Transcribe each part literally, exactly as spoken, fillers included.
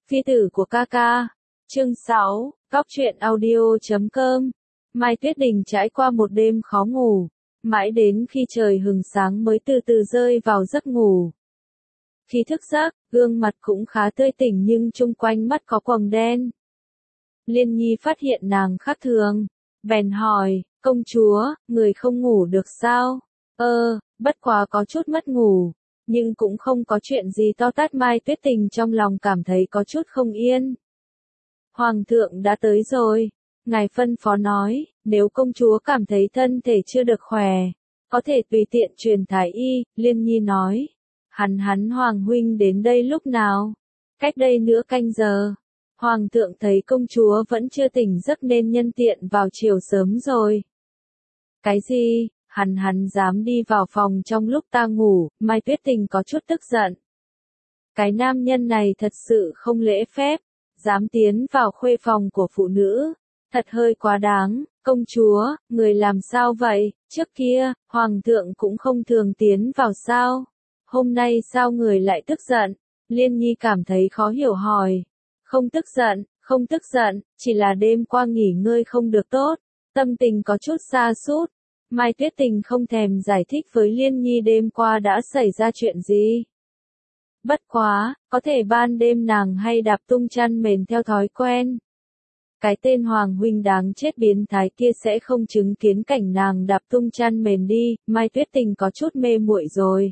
Phi tử của ca ca. Chương sáu, Cóc truyện audio chấm com. Mai Tuyết Đình trải qua một đêm khó ngủ, mãi đến khi trời hừng sáng mới từ từ rơi vào giấc ngủ. Khi thức giấc, gương mặt cũng khá tươi tỉnh nhưng chung quanh mắt có quầng đen. Liên Nhi phát hiện nàng khác thường, bèn hỏi, công chúa, người không ngủ được sao? Ơ, bất quá có chút mất ngủ, nhưng cũng không có chuyện gì to tát. Mai Tuyết Tình trong lòng cảm thấy có chút không yên. Hoàng thượng đã tới rồi, ngài phân phó nói, nếu công chúa cảm thấy thân thể chưa được khỏe, có thể tùy tiện truyền thái y. Liên Nhi nói, hắn hắn Hoàng huynh đến đây lúc nào? Cách đây nửa canh giờ. Hoàng thượng thấy công chúa vẫn chưa tỉnh giấc nên nhân tiện vào chiều sớm rồi. Cái gì? Hắn hắn dám đi vào phòng trong lúc ta ngủ? Mai Tuyết Tình có chút tức giận. Cái nam nhân này thật sự không lễ phép, dám tiến vào khuê phòng của phụ nữ, thật hơi quá đáng. Công chúa, người làm sao vậy? Trước kia, hoàng thượng cũng không thường tiến vào sao? Hôm nay sao người lại tức giận? Liên Nhi cảm thấy khó hiểu hỏi. Không tức giận, không tức giận, chỉ là đêm qua nghỉ ngơi không được tốt, tâm tình có chút sa sút. Mai Tuyết Tình không thèm giải thích với Liên Nhi đêm qua đã xảy ra chuyện gì. Bất quá, có thể ban đêm nàng hay đạp tung chăn mền theo thói quen. Cái tên Hoàng huynh đáng chết biến thái kia sẽ không chứng kiến cảnh nàng đạp tung chăn mền đi. Mai Tuyết Tình có chút mê muội rồi.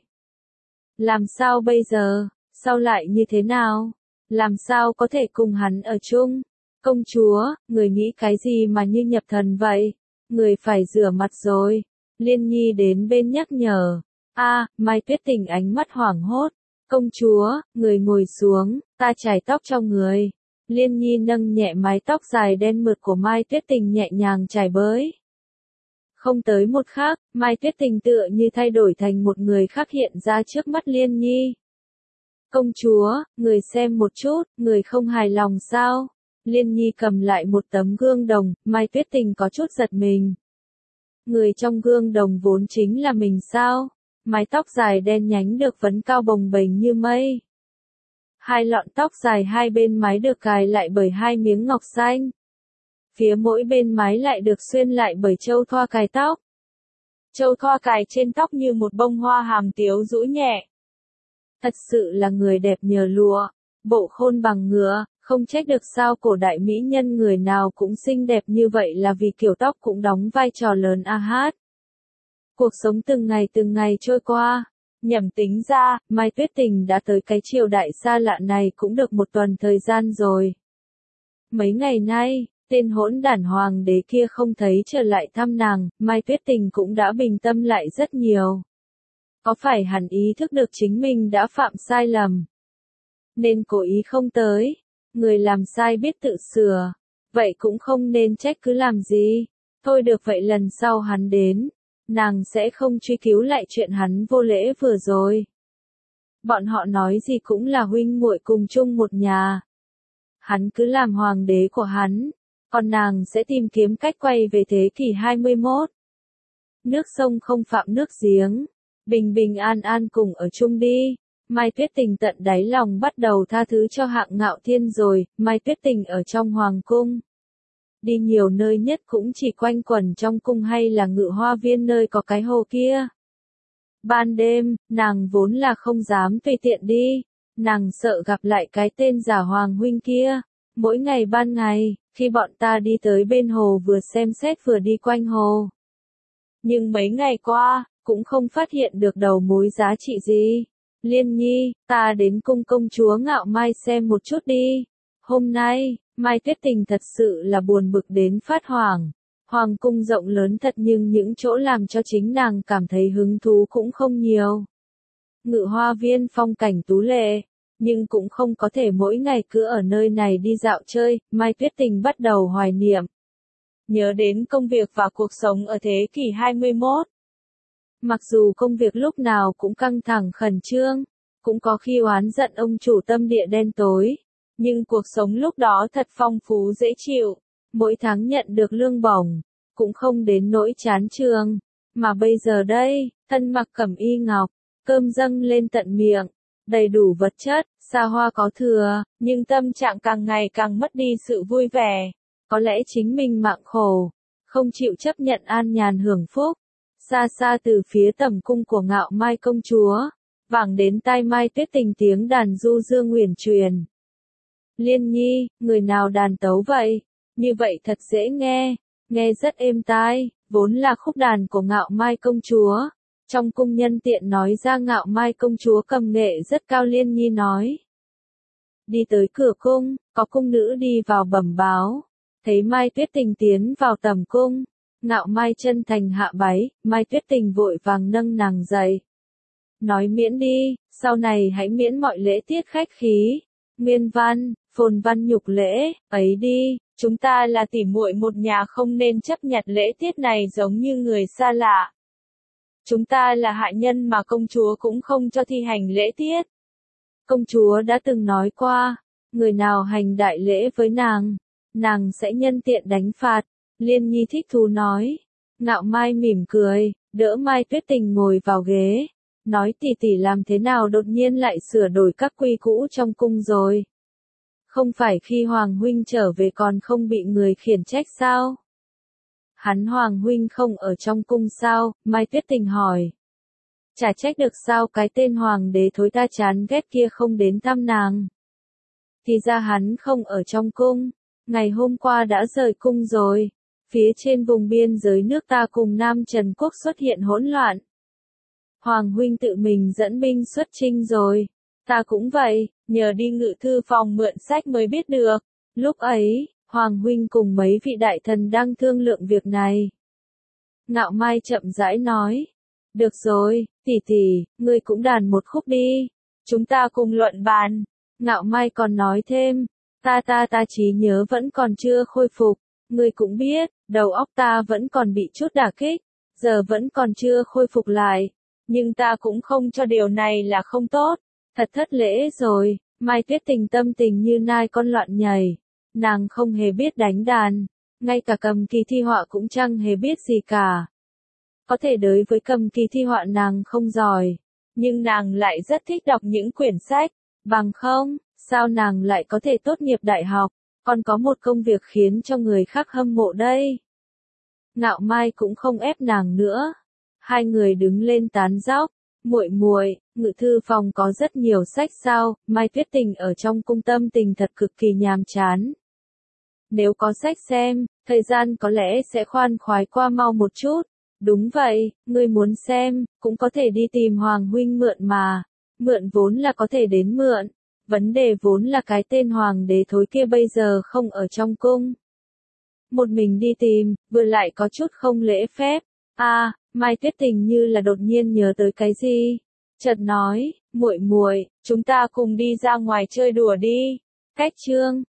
Làm sao bây giờ? Sao lại như thế nào? Làm sao có thể cùng hắn ở chung? Công chúa, người nghĩ cái gì mà như nhập thần vậy? Người phải rửa mặt rồi. Liên Nhi đến bên nhắc nhở. A, Mai Tuyết Tình ánh mắt hoảng hốt. Công chúa, người ngồi xuống, ta chải tóc cho người. Liên Nhi nâng nhẹ mái tóc dài đen mượt của Mai Tuyết Tình nhẹ nhàng chải bới. Không tới một khắc, Mai Tuyết Tình tựa như thay đổi thành một người khác hiện ra trước mắt Liên Nhi. Công chúa, người xem một chút, người không hài lòng sao? Liên Nhi cầm lại một tấm gương đồng, Mai Tuyết Tình có chút giật mình. Người trong gương đồng vốn chính là mình sao? Mái tóc dài đen nhánh được vấn cao bồng bềnh như mây. Hai lọn tóc dài hai bên mái được cài lại bởi hai miếng ngọc xanh. Phía mỗi bên mái lại được xuyên lại bởi châu thoa cài tóc. Châu thoa cài trên tóc như một bông hoa hàm tiếu rũ nhẹ. Thật sự là người đẹp nhờ lụa, bộ khôn bằng ngựa, không trách được sao cổ đại mỹ nhân người nào cũng xinh đẹp như vậy là vì kiểu tóc cũng đóng vai trò lớn a hát. Cuộc sống từng ngày từng ngày trôi qua, nhẩm tính ra, Mai Tuyết Tình đã tới cái triều đại xa lạ này cũng được một tuần thời gian rồi. Mấy ngày nay, tên hỗn đản hoàng đế kia không thấy trở lại thăm nàng, Mai Tuyết Tình cũng đã bình tâm lại rất nhiều. Có phải hắn ý thức được chính mình đã phạm sai lầm, nên cố ý không tới? Người làm sai biết tự sửa, vậy cũng không nên trách cứ làm gì. Thôi được vậy lần sau hắn đến, nàng sẽ không truy cứu lại chuyện hắn vô lễ vừa rồi. Bọn họ nói gì cũng là huynh muội cùng chung một nhà. Hắn cứ làm hoàng đế của hắn, còn nàng sẽ tìm kiếm cách quay về thế kỷ hai mươi mốt. Nước sông không phạm nước giếng, bình bình an an cùng ở chung đi. Mai Tuyết Tình tận đáy lòng bắt đầu tha thứ cho Hạng Ngạo Thiên rồi. Mai Tuyết Tình ở trong hoàng cung, đi nhiều nơi nhất cũng chỉ quanh quẩn trong cung hay là Ngự Hoa Viên nơi có cái hồ kia. Ban đêm, nàng vốn là không dám tùy tiện đi, nàng sợ gặp lại cái tên giả hoàng huynh kia. Mỗi ngày ban ngày, khi bọn ta đi tới bên hồ vừa xem xét vừa đi quanh hồ. Nhưng mấy ngày qua, cũng không phát hiện được đầu mối giá trị gì. Liên Nhi, ta đến cung công chúa Ngạo Mai xem một chút đi. Hôm nay, Mai Tuyết Tình thật sự là buồn bực đến phát hoảng. Hoàng cung rộng lớn thật nhưng những chỗ làm cho chính nàng cảm thấy hứng thú cũng không nhiều. Ngự Hoa Viên phong cảnh tú lệ, nhưng cũng không có thể mỗi ngày cứ ở nơi này đi dạo chơi. Mai Tuyết Tình bắt đầu hoài niệm, nhớ đến công việc và cuộc sống ở thế kỷ hai mươi mốt. Mặc dù công việc lúc nào cũng căng thẳng khẩn trương, cũng có khi oán giận ông chủ tâm địa đen tối, nhưng cuộc sống lúc đó thật phong phú dễ chịu, mỗi tháng nhận được lương bổng, cũng không đến nỗi chán trường. Mà bây giờ đây, thân mặc cẩm y ngọc, cơm dâng lên tận miệng, đầy đủ vật chất, Xa hoa có thừa, nhưng tâm trạng càng ngày càng mất đi sự vui vẻ. Có lẽ chính mình mạng khổ, không chịu chấp nhận an nhàn hưởng phúc. Xa xa từ phía tầm cung của Ngạo Mai công chúa, vẳng đến tai Mai Tuyết Tình tiếng đàn du dương uyển chuyển. Liên Nhi, người nào đàn tấu vậy? Như vậy thật dễ nghe, nghe rất êm tai, vốn là khúc đàn của Ngạo Mai công chúa. Trong cung nhân tiện nói ra Ngạo Mai công chúa cầm nghệ rất cao. Liên Nhi nói. Đi tới cửa cung, có cung nữ đi vào bẩm báo. Thấy Mai Tuyết Tình tiến vào tầm cung. Ngạo Mai chân thành hạ bái, Mai Tuyết Tình vội vàng nâng nàng dậy. Nói miễn đi, sau này hãy miễn mọi lễ tiết khách khí. Nguyên văn, phồn văn nhục lễ, ấy đi, chúng ta là tỉ muội một nhà không nên chấp nhận lễ tiết này giống như người xa lạ. Chúng ta là hạ nhân mà công chúa cũng không cho thi hành lễ tiết. Công chúa đã từng nói qua, người nào hành đại lễ với nàng, nàng sẽ nhân tiện đánh phạt. Liên Nhi thích thú nói. Ngạo Mai mỉm cười, đỡ Mai Tuyết Tình ngồi vào ghế. Nói tỷ tỷ làm thế nào đột nhiên lại sửa đổi các quy cũ trong cung rồi. Không phải khi Hoàng huynh trở về còn không bị người khiển trách sao? Hắn Hoàng huynh không ở trong cung sao? Mai Tuyết Tình hỏi. Chả trách được sao cái tên Hoàng đế thối ta chán ghét kia không đến thăm nàng. Thì ra hắn không ở trong cung, ngày hôm qua đã rời cung rồi. Phía trên vùng biên giới nước ta cùng Nam Trần Quốc xuất hiện hỗn loạn. Hoàng huynh tự mình dẫn binh xuất chinh rồi. Ta cũng vậy, nhờ đi ngự thư phòng mượn sách mới biết được. Lúc ấy, Hoàng huynh cùng mấy vị đại thần đang thương lượng việc này. Ngạo Mai chậm rãi nói. Được rồi, tỷ tỷ, ngươi cũng đàn một khúc đi. Chúng ta cùng luận bàn. Ngạo Mai còn nói thêm. Ta ta ta trí nhớ vẫn còn chưa khôi phục. Ngươi cũng biết, đầu óc ta vẫn còn bị chút đả kích. Giờ vẫn còn chưa khôi phục lại. Nhưng ta cũng không cho điều này là không tốt. Thật thất lễ rồi. Mai Tuyết Tình tâm tình như nai con loạn nhảy. Nàng không hề biết đánh đàn. Ngay cả cầm kỳ thi họa cũng chẳng hề biết gì cả. Có thể đối với cầm kỳ thi họa nàng không giỏi. Nhưng nàng lại rất thích đọc những quyển sách. Bằng không, sao nàng lại có thể tốt nghiệp đại học. Còn có một công việc khiến cho người khác hâm mộ đây. Ngạo Mai cũng không ép nàng nữa. Hai người đứng lên tán dóc. Muội muội, ngự thư phòng có rất nhiều sách sao? Mai Tuyết Tình ở trong cung tâm tình thật cực kỳ nhàm chán. Nếu có sách xem, thời gian có lẽ sẽ khoan khoái qua mau một chút. Đúng vậy, ngươi muốn xem, cũng có thể đi tìm Hoàng huynh mượn mà. Mượn vốn là có thể đến mượn. Vấn đề vốn là cái tên Hoàng đế thối kia bây giờ không ở trong cung. Một mình đi tìm, vừa lại có chút không lễ phép. À, Mai Tuyết Tình như là đột nhiên nhớ tới cái gì. Chợt nói, muội muội, chúng ta cùng đi ra ngoài chơi đùa đi. Cách chương